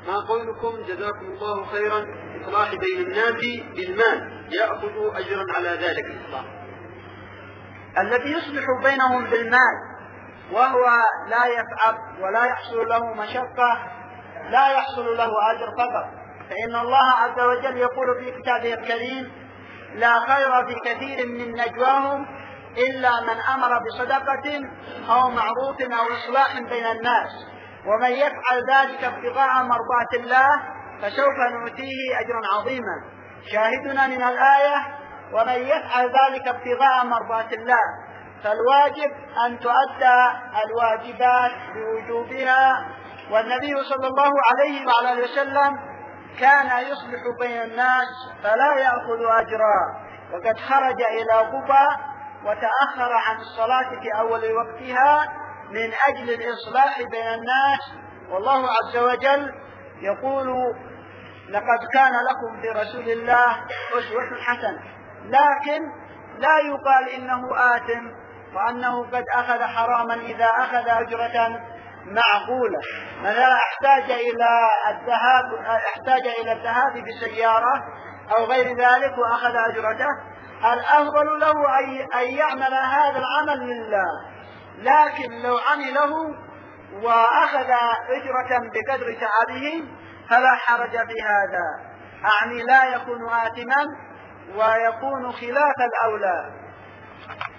ما قولكم جزاكم الله خيرا إصلاح بين الناس بالمال يأخذ أجرا على ذلك الإصلاح؟ الذي يصلح بينهم بالمال وهو لا يفعل ولا يحصل له مشقة لا يحصل له أجر فقط، فإن الله عز وجل يقول في كتابه الكريم: لا خير في كثير من نجواهم إلا من أمر بصدقة أو معروف أو إصلاح بين الناس، ومن يفعل ذلك ابتغاء مرضات الله فسوف نؤتيه أجرا عظيما. شاهدنا من الآية: ومن يفعل ذلك ابتغاء مرضات الله، فالواجب أن تؤدى الواجبات بوجوبها، والنبي صلى الله عليه وعلى آله وسلم كان يصلح بين الناس فلا يأخذ أجرا، وقد خرج إلى قباء وتأخر عن الصلاة في أول وقتها من أجل الإصلاح بين الناس. والله عز وجل يقول: لقد كان لكم في رسول الله أسوة حسنة، لكن لا يقال إنه آثم وأنه قد أخذ حراما إذا أخذ أجرة معقولة. مثلا احتاج إلى الذهاب بسيارة أو غير ذلك وأخذ أجرته، الأفضل له أن يعمل هذا العمل لله، لكن لو عمله وأخذ أجرة بقدر تعبه فلا حرج في هذا، أعني لا يكون آثما ويكون خلاف الأولى.